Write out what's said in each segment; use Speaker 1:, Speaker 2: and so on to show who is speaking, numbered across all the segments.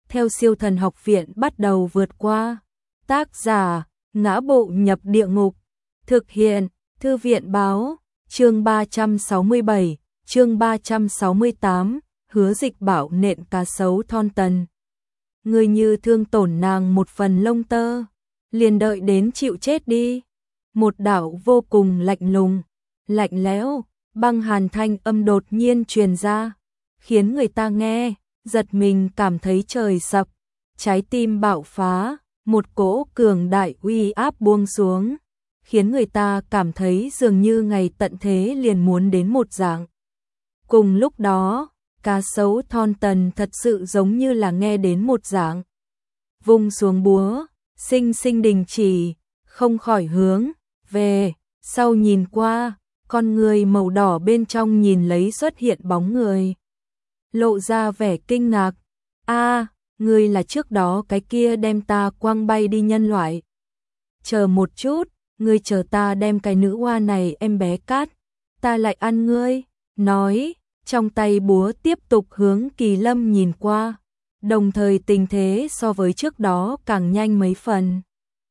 Speaker 1: theo Siêu Thần Học Viện bắt đầu vượt qua. Tác giả: Ngã Bộ Nhập Địa Ngục. Thực hiện: Thư viện báo. Chương 367, chương 368, Hứa Dịch bảo nện cá sấu Thon Tần. Người như thương tổn nàng một phần lông tơ, liền đợi đến chịu chết đi. Một đạo vô cùng lạnh lùng, lạnh lẽo, băng hàn thanh âm đột nhiên truyền ra, khiến người ta nghe, giật mình cảm thấy trời sập, trái tim bạo phá, một cỗ cường đại uy áp buông xuống, khiến người ta cảm thấy dường như ngày tận thế liền muốn đến một dạng. Cùng lúc đó, cá sấu Thon Tần thật sự giống như là nghe đến một dạng. Vung xuống búa, sinh sinh đình chỉ, không khỏi hướng về sau nhìn qua, con người màu đỏ bên trong nhìn lấy xuất hiện bóng người. Lộ ra vẻ kinh ngạc. A, ngươi là trước đó cái kia đem ta quăng bay đi nhân loại. Chờ một chút, ngươi chờ ta đem cái nữ oa này em bé cát, ta lại ăn ngươi. Nói, trong tay búa tiếp tục hướng Kỳ Lâm nhìn qua, đồng thời tình thế so với trước đó càng nhanh mấy phần.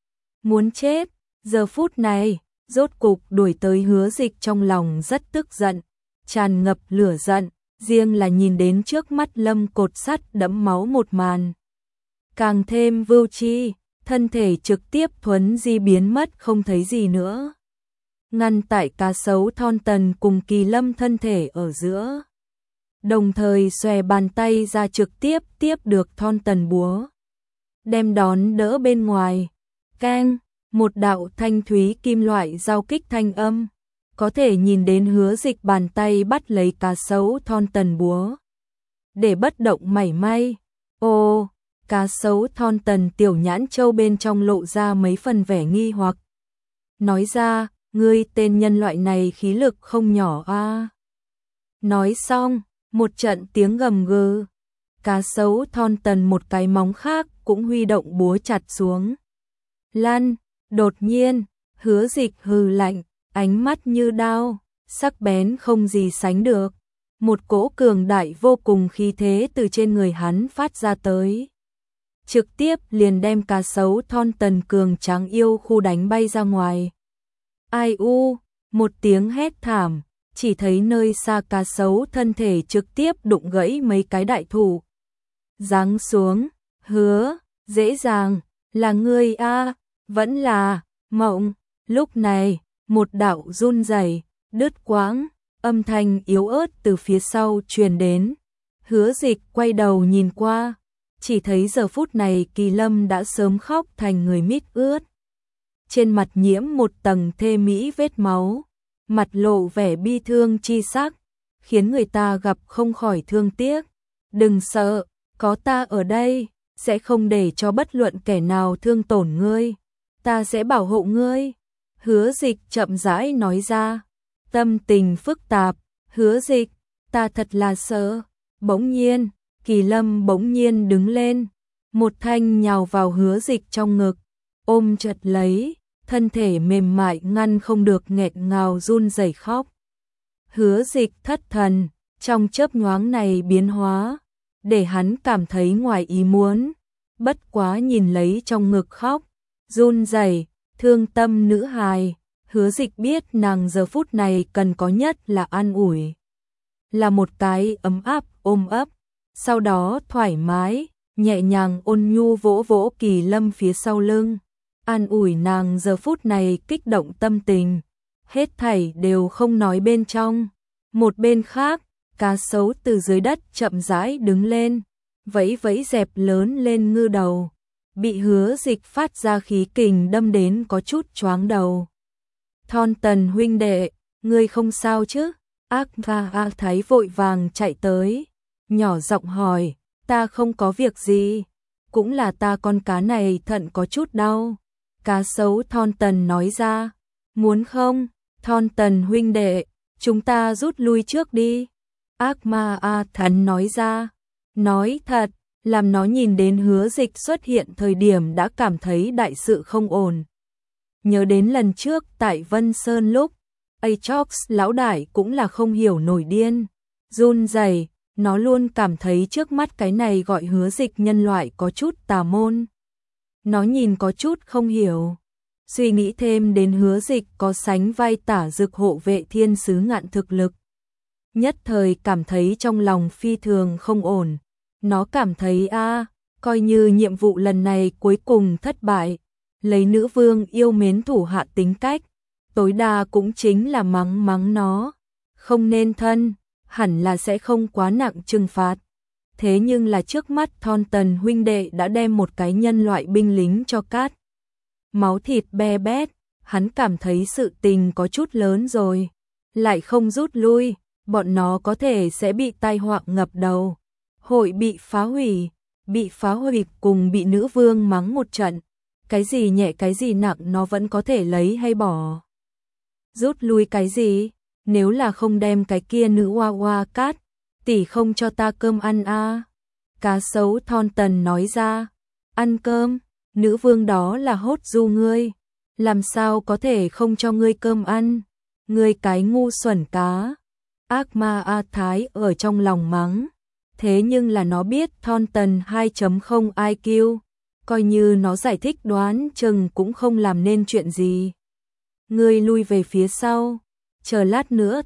Speaker 1: Muốn chết, giờ phút này, rốt cục đuổi tới Hứa Dịch trong lòng rất tức giận, tràn ngập lửa giận, riêng là nhìn đến trước mắt Lâm cột sắt đẫm máu một màn. Càng thêm vưu chi, thân thể trực tiếp thuấn di biến mất không thấy gì nữa. Ngăn tại cá sấu Thon Tần cùng Kỳ Lâm thân thể ở giữa. Đồng thời xòe bàn tay ra trực tiếp tiếp được Thon Tần búa. Đem đón đỡ bên ngoài. Keng, một đạo thanh thúy kim loại giao kích thanh âm. Có thể nhìn đến Hứa Dịch bàn tay bắt lấy cá sấu Thon Tần búa. Để bất động mảy may. Ô, cá sấu Thon Tần tiểu nhãn châu bên trong lộ ra mấy phần vẻ nghi hoặc. Nói ra, ngươi tên nhân loại này khí lực không nhỏ a. Nói xong, một trận tiếng gầm gừ. Cá sấu Thon Tần một cái móng khác cũng huy động búa chặt xuống. Lăn, đột nhiên, Hứa Dịch hừ lạnh, ánh mắt như đao, sắc bén không gì sánh được. Một cỗ cường đại vô cùng khí thế từ trên người hắn phát ra tới. Trực tiếp liền đem cá sấu Thon Tần cường tráng yêu khu đánh bay ra ngoài. Ai u, một tiếng hét thảm, chỉ thấy nơi xa cá sấu thân thể trực tiếp đụng gãy mấy cái đại thụ. Giáng xuống, Hứa, dễ dàng, là ngươi a, vẫn là mộng. Lúc này, một đạo run rẩy, đứt quãng, âm thanh yếu ớt từ phía sau truyền đến. Hứa Dịch quay đầu nhìn qua, chỉ thấy giờ phút này Kỳ Lâm đã sớm khóc thành người mít ướt. Trên mặt nhiễm một tầng thê mỹ vết máu, mặt lộ vẻ bi thương chi sắc, khiến người ta gặp không khỏi thương tiếc. Đừng sợ, có ta ở đây, sẽ không để cho bất luận kẻ nào thương tổn ngươi, ta sẽ bảo hộ ngươi. Hứa Dịch chậm rãi nói ra, tâm tình phức tạp. Hứa Dịch, ta thật là sợ. Bỗng nhiên, Kỳ Lâm bỗng nhiên đứng lên, một thanh nhào vào Hứa Dịch trong ngực, ôm chặt lấy, thân thể mềm mại ngăn không được nghẹn ngào run rẩy khóc. Hứa Dịch thất thần, trong chớp nhoáng này biến hóa, để hắn cảm thấy ngoài ý muốn, bất quá nhìn lấy trong ngực khóc, run rẩy, thương tâm nữ hài, Hứa Dịch biết nàng giờ phút này cần có nhất là an ủi, là một cái ấm áp ôm ấp, sau đó thoải mái, nhẹ nhàng ôn nhu vỗ vỗ Kỳ Lâm phía sau lưng, an ủi nàng giờ phút này kích động tâm tình, hết thảy đều không nói bên trong. Một bên khác, cá sấu từ dưới đất chậm rãi đứng lên, vẫy vẫy dẹp lớn lên ngư đầu, bị Hứa Dịch phát ra khí kình đâm đến có chút choáng đầu. Thon Tần huynh đệ, ngươi không sao chứ? Ác Thái vội vàng chạy tới, nhỏ giọng hỏi, ta không có việc gì, cũng là ta con cá này thận có chút đau. Cá sấu Thon Tần nói ra, muốn không, Thon Tần huynh đệ, chúng ta rút lui trước đi. Ác Thắn nói ra, nói thật, làm nó nhìn đến Hứa Dịch xuất hiện thời điểm đã cảm thấy đại sự không ổn. Nhớ đến lần trước tại Vân Sơn lúc, Aatrox lão đại cũng là không hiểu nổi điên, run rẩy, Nó luôn cảm thấy trước mắt cái này gọi Hứa Dịch nhân loại có chút tà môn. Nó nhìn có chút không hiểu. Suy nghĩ thêm đến Hứa Dịch có sánh vai Tả Dực hộ vệ thiên sứ ngạn thực lực. Nhất thời cảm thấy trong lòng phi thường không ổn. Nó cảm thấy coi như nhiệm vụ lần này cuối cùng thất bại. Lấy nữ vương yêu mến thủ hạ tính cách, tối đa cũng chính là mắng nó. Không nên thân, hẳn là sẽ không quá nặng trừng phạt. Thế nhưng là trước mắt Thornton huynh đệ đã đem một cái nhân loại binh lính cho cát. Máu thịt be bét, hắn cảm thấy sự tình có chút lớn rồi. Lại không rút lui, bọn nó có thể sẽ bị tai họa ngập đầu. Hội bị phá hủy cùng bị nữ vương mắng một trận. Cái gì nhẹ cái gì nặng nó vẫn có thể lấy hay bỏ. Rút lui cái gì? Nếu là không đem cái kia nữ hoa hoa cát, tỷ không cho ta cơm ăn Cá sấu Thornton nói ra. Ăn cơm, nữ vương đó là hốt du ngươi. Làm sao có thể không cho ngươi cơm ăn? Ngươi cái ngu xuẩn cá. Ác ma A Thái ở trong lòng mắng. Thế nhưng là nó biết Thornton 2.0 IQ. Coi như nó giải thích đoán chừng cũng không làm nên chuyện gì. Ngươi lui về phía sau. Chờ lát nữa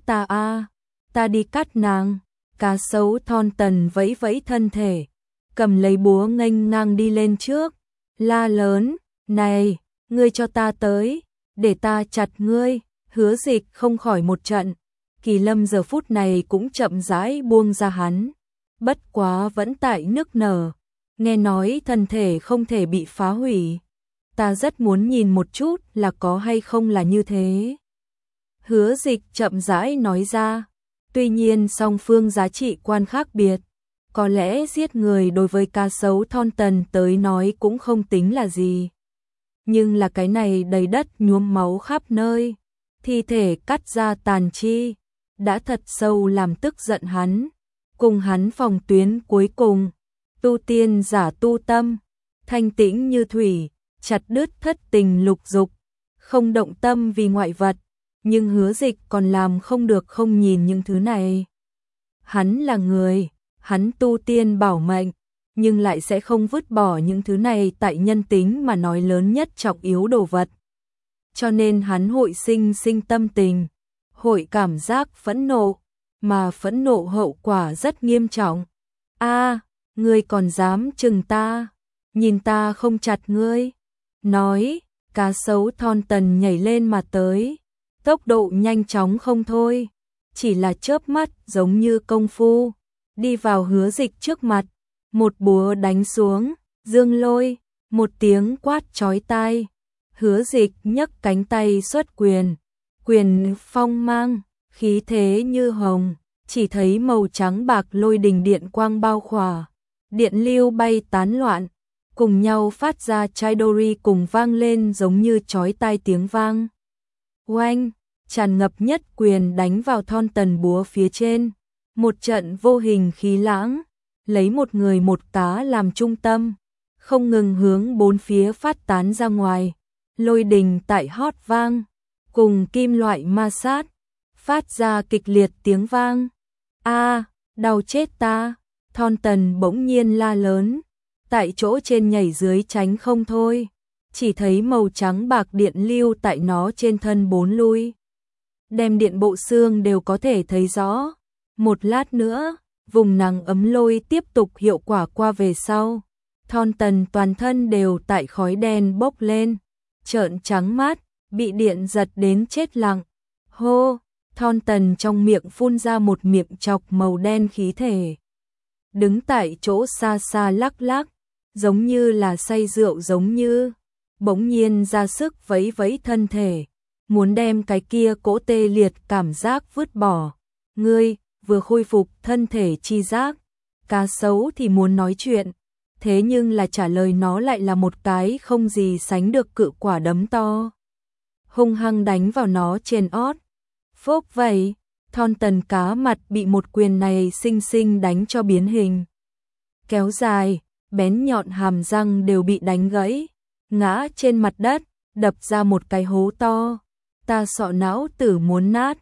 Speaker 1: ta đi cắt nàng. Cá sấu Thornton vẫy vẫy thân thể, cầm lấy búa nghênh ngang đi lên trước, la lớn, này, ngươi cho ta tới, để ta chặt ngươi. Hứa Dịch không khỏi một trận, Kỳ Lâm giờ phút này cũng chậm rãi buông ra hắn, bất quá vẫn tại nức nở, nghe nói thân thể không thể bị phá hủy. Ta rất muốn nhìn một chút là có hay không là như thế. Hứa Dịch chậm rãi nói ra. Tuy nhiên song phương giá trị quan khác biệt, có lẽ giết người đối với cá sấu Thornton tới nói cũng không tính là gì. Nhưng là cái này đầy đất nhuốm máu khắp nơi, thi thể cắt ra tàn chi, đã thật sâu làm tức giận hắn. Cùng hắn phòng tuyến cuối cùng, tu tiên giả tu tâm, thanh tĩnh như thủy, chặt đứt thất tình lục dục, không động tâm vì ngoại vật. Nhưng Hứa Dịch còn làm không được không nhìn những thứ này. Hắn là người, hắn tu tiên bảo mệnh, nhưng lại sẽ không vứt bỏ những thứ này tại nhân tính mà nói lớn nhất trọng yếu đồ vật. Cho nên hắn hội sinh tâm tình, hội cảm giác phẫn nộ, mà phẫn nộ hậu quả rất nghiêm trọng. Ngươi còn dám chừng ta, nhìn ta không chặt ngươi. Nói, cá sấu Thornton nhảy lên mà tới. Tốc độ nhanh chóng không thôi, chỉ là chớp mắt giống như công phu, đi vào Hứa Dịch trước mặt, một búa đánh xuống, dương lôi, một tiếng quát chói tai. Hứa Dịch nhấc cánh tay xuất quyền, quyền phong mang, khí thế như hồng, chỉ thấy màu trắng bạc lôi đình điện quang bao khỏa, điện lưu bay tán loạn, cùng nhau phát ra Chidori cùng vang lên giống như chói tai tiếng vang. Oanh, tràn ngập nhất quyền đánh vào Thornton búa phía trên, một trận vô hình khí lãng, lấy một người một cá làm trung tâm, không ngừng hướng bốn phía phát tán ra ngoài, lôi đình tại hót vang, cùng kim loại ma sát, phát ra kịch liệt tiếng vang. Đau chết ta, Thornton bỗng nhiên la lớn, tại chỗ trên nhảy dưới tránh không thôi, chỉ thấy màu trắng bạc điện lưu tại nó trên thân bốn lui. Đem điện bộ xương đều có thể thấy rõ. Một lát nữa, vùng nắng ấm lôi tiếp tục hiệu quả qua về sau. Thornton toàn thân đều tại khói đen bốc lên, trợn trắng mắt, bị điện giật đến chết lặng. Hô, Thornton trong miệng phun ra một miệng chọc màu đen khí thể. Đứng tại chỗ xa xa lắc lắc, giống như là say rượu giống như, bỗng nhiên ra sức vẫy vẫy thân thể, muốn đem cái kia cỗ tê liệt cảm giác vứt bỏ. Ngươi vừa khôi phục thân thể chi giác, cá sấu thì muốn nói chuyện, thế nhưng là trả lời nó lại là một cái không gì sánh được cự quả đấm to, hung hăng đánh vào nó trên ót. Phốc vậy, Thornton cá mặt bị một quyền này xinh xinh đánh cho biến hình, kéo dài, bén nhọn hàm răng đều bị đánh gãy, ngã trên mặt đất, đập ra một cái hố to. Ta sọ não tử muốn nát.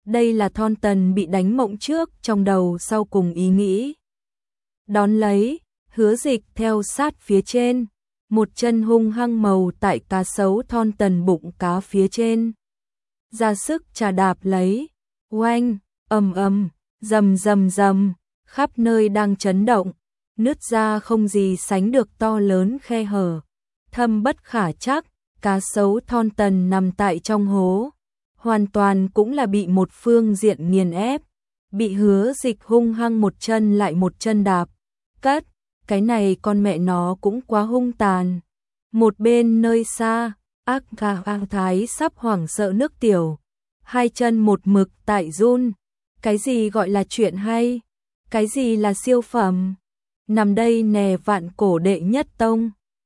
Speaker 1: Đây là Thon Tần bị đánh mộng trước trong đầu sau cùng ý nghĩ. Đón lấy, Hứa Dịch theo sát phía trên, một chân hung hăng màu tại cá sấu Thon Tần bụng cá phía trên. Ra sức chà đạp lấy, oanh, ầm ầm, rầm rầm rầm, khắp nơi đang chấn động, nứt ra không gì sánh được to lớn khe hở, thâm bất khả trắc, cá sấu Thon Tần nằm tại trong hố, hoàn toàn cũng là bị một phương diện nghiền ép, bị Hứa Dịch hung hăng một chân lại một chân đạp, cất, cái này con mẹ nó cũng quá hung tàn. Một bên nơi xa, ác gà An Thái sắp hoảng sợ nước tiểu, hai chân một mực tại run, cái gì gọi là chuyện hay, cái gì là siêu phẩm, nằm đây nè vạn cổ đệ nhất tông.